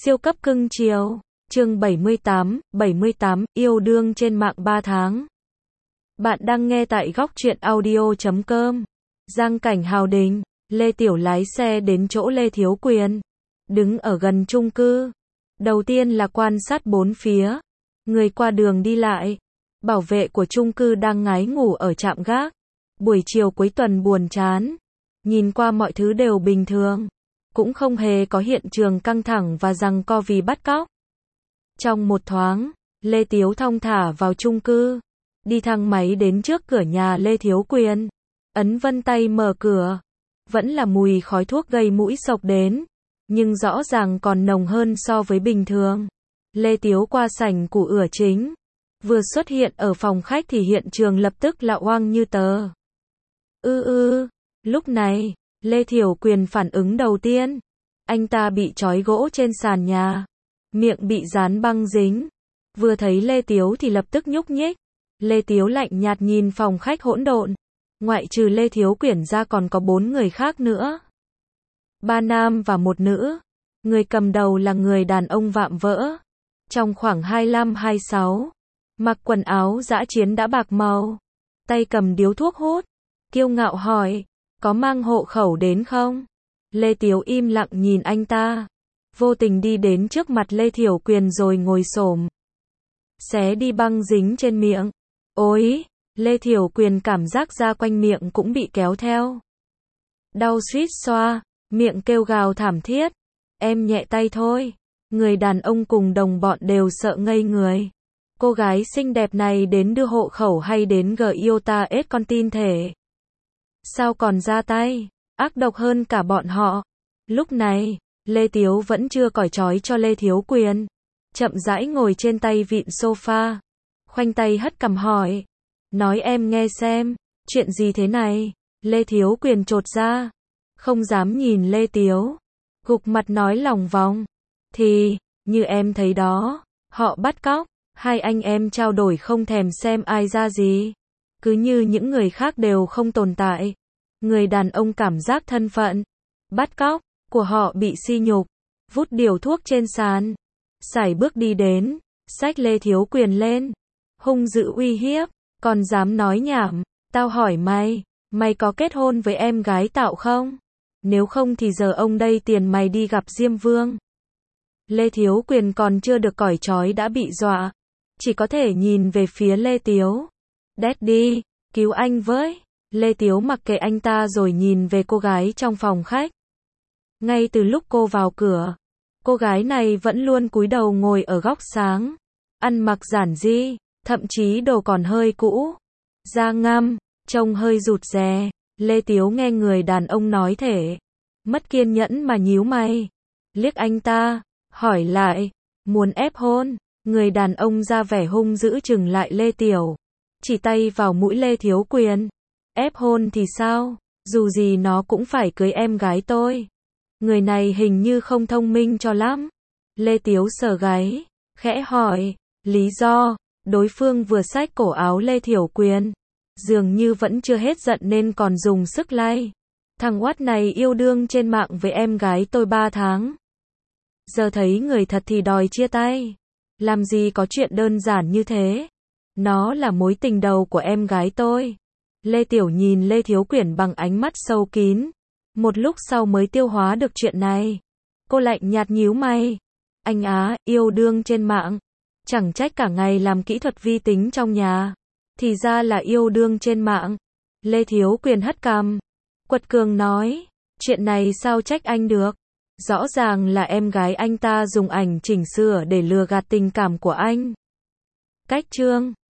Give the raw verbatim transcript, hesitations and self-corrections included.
Siêu cấp cưng chiều. Chương bảy mươi tám, bảy mươi tám, yêu đương trên mạng ba tháng. Bạn đang nghe tại góc truyện audio chấm com. Giang cảnh Hào Đình, Lê Tiểu lái xe đến chỗ Lê Thiếu Quyền, đứng ở gần chung cư. Đầu tiên là quan sát bốn phía, người qua đường đi lại. Bảo vệ của chung cư đang ngái ngủ ở trạm gác. Buổi chiều cuối tuần buồn chán. Nhìn qua mọi thứ đều bình thường, cũng không hề có hiện trường căng thẳng và giằng co vì bắt cóc. Trong một thoáng, Lê Tiếu thong thả vào chung cư, đi thang máy đến trước cửa nhà Lê Thiếu Quyền, ấn vân tay mở cửa. Vẫn là mùi khói thuốc gây mũi xộc đến, nhưng rõ ràng còn nồng hơn so với bình thường. Lê Tiếu qua sảnh củ ửa chính, vừa xuất hiện ở phòng khách thì hiện trường lập tức lạ hoang như tờ. Ư ư, lúc này, Lê Thiểu Quyền phản ứng đầu tiên. Anh ta bị trói gỗ trên sàn nhà, miệng bị dán băng dính. Vừa thấy Lê Tiếu thì lập tức nhúc nhích. Lê Tiếu lạnh nhạt nhìn phòng khách hỗn độn. Ngoại trừ Lê Thiếu Quyền ra còn có bốn người khác nữa. Ba nam và một nữ. Người cầm đầu là người đàn ông vạm vỡ, trong khoảng hai mươi lăm hai mươi sáu. Mặc quần áo dã chiến đã bạc màu, tay cầm điếu thuốc hút. Kiêu ngạo hỏi, có mang hộ khẩu đến không? Lê Tiếu im lặng nhìn anh ta, vô tình đi đến trước mặt Lê Thiểu Quyền rồi ngồi xổm, xé đi băng dính trên miệng. Ôi, Lê Thiểu Quyền cảm giác da quanh miệng cũng bị kéo theo. Đau suýt xoa, miệng kêu gào thảm thiết. Em nhẹ tay thôi. Người đàn ông cùng đồng bọn đều sợ ngây người. Cô gái xinh đẹp này đến đưa hộ khẩu hay đến gờ yêu ta ết con tin thể? Sao còn ra tay, ác độc hơn cả bọn họ. Lúc này, Lê Tiếu vẫn chưa cởi trói cho Lê Thiếu Quyền, chậm rãi ngồi trên tay vịn sofa, khoanh tay hất cằm hỏi, nói em nghe xem, chuyện gì thế này? Lê Thiếu Quyền chột ra, không dám nhìn Lê Tiếu, gục mặt nói lòng vòng, thì, như em thấy đó, họ bắt cóc, hai anh em trao đổi không thèm xem ai ra gì. Cứ như những người khác đều không tồn tại. Người đàn ông cảm giác thân phận bắt cóc của họ bị sỉ nhục, vút điều thuốc trên sàn, sải bước đi đến, xách Lê Thiếu Quyền lên, hung dữ uy hiếp, còn dám nói nhảm, tao hỏi mày, mày có kết hôn với em gái tao không? Nếu không thì giờ ông đây tiền mày đi gặp Diêm Vương. Lê Thiếu Quyền còn chưa được cởi trói đã bị dọa, chỉ có thể nhìn về phía Lê Tiếu. Daddy, cứu anh với. Lê Tiếu mặc kệ anh ta rồi nhìn về cô gái trong phòng khách. Ngay từ lúc cô vào cửa, cô gái này vẫn luôn cúi đầu ngồi ở góc sáng, ăn mặc giản dị, thậm chí đồ còn hơi cũ, da ngăm, trông hơi rụt rè. Lê Tiếu nghe người đàn ông nói thể mất kiên nhẫn mà nhíu mày, liếc anh ta, hỏi lại, muốn ép hôn? Người đàn ông ra vẻ hung dữ chừng lại Lê Tiểu, chỉ tay vào mũi Lê Thiếu Quyền. Ép hôn thì sao? Dù gì nó cũng phải cưới em gái tôi. Người này hình như không thông minh cho lắm. Lê Tiếu sờ gáy, khẽ hỏi, lý do? Đối phương vừa xách cổ áo Lê Thiểu Quyền, dường như vẫn chưa hết giận nên còn dùng sức lay. Thằng oát này yêu đương trên mạng với em gái tôi ba tháng. Giờ thấy người thật thì đòi chia tay. Làm gì có chuyện đơn giản như thế. Nó là mối tình đầu của em gái tôi. Lê Tiểu nhìn Lê Thiếu Quyền bằng ánh mắt sâu kín. Một lúc sau mới tiêu hóa được chuyện này. Cô lạnh nhạt nhíu mày. Anh á, yêu đương trên mạng. Chẳng trách cả ngày làm kỹ thuật vi tính trong nhà. Thì ra là yêu đương trên mạng. Lê Thiếu Quyền hất cằm, quật cường nói, chuyện này sao trách anh được. Rõ ràng là em gái anh ta dùng ảnh chỉnh sửa để lừa gạt tình cảm của anh. Cách chương